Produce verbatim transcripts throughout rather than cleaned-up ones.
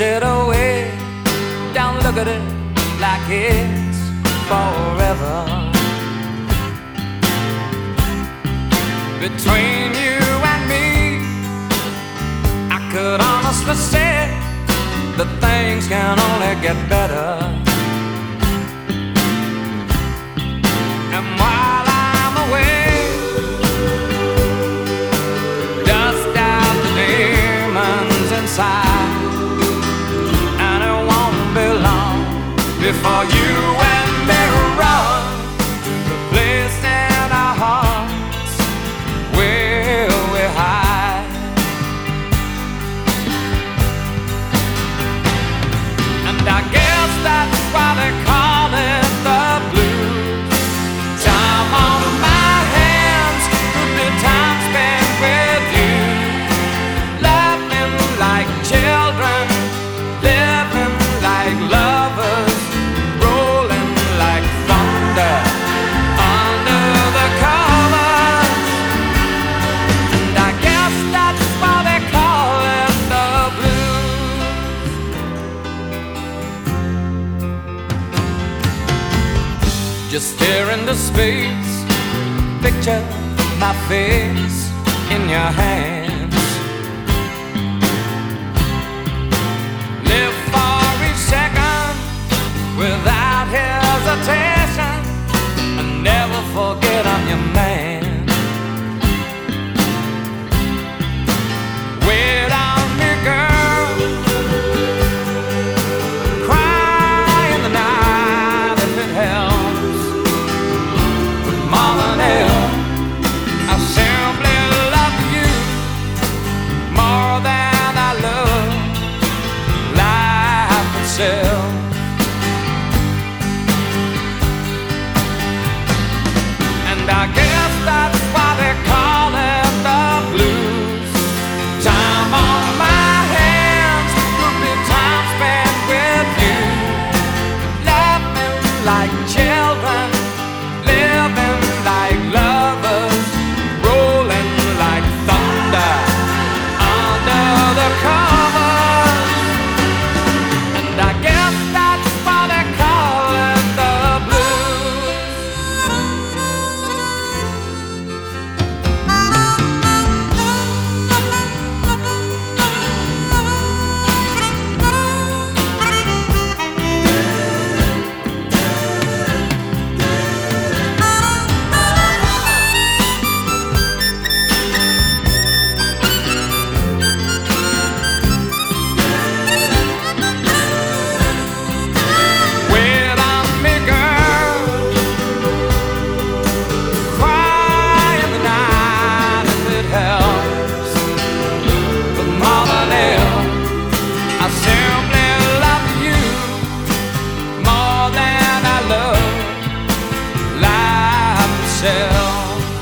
it away. Don't look at it like it's forever. Between you and me, I could honestly say that things can only get better. And while I'm away, dust out the demons inside, and it won't be long before you and me run the place in our hearts where we hide. And I guess that's why they call it the blues. Time on my hands could be time spent with you, laughing like children, living like lovers, rolling like thunder under the covers. And I guess that's why they call it the blues. Just stare into space, picture my face in your hands. Live for each second without hesitation, and never forget I'm your man. Wait on me, girl, cry in the night if it helps. But more than ever, I simply love you more than I love life itself. And I guess that's why they call it the blues. Time on my hands could be time spent with you, laughing like children, living like lovers, rolling like thunder under the covers. And I guess that's why they call it the blues. Wait on me, girl, cry in the night if it helps. But more than ever, I simply love you more than I love life itself.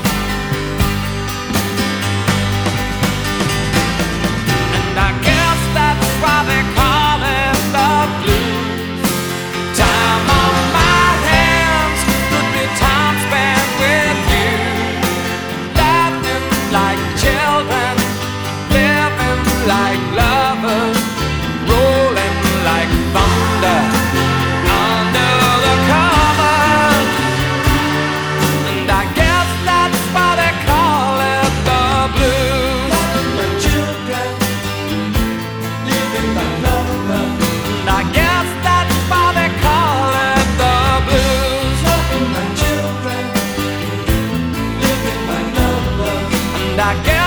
And I guess that's why they call it the blues. Time on my hands could be time spent with you, laughing like children, living like lovers, rolling like thunder under the covers. And I guess that's why they call it the blues. My children, living like lovers. And I guess that's why they call it the blues. My children, living like lovers. And I guess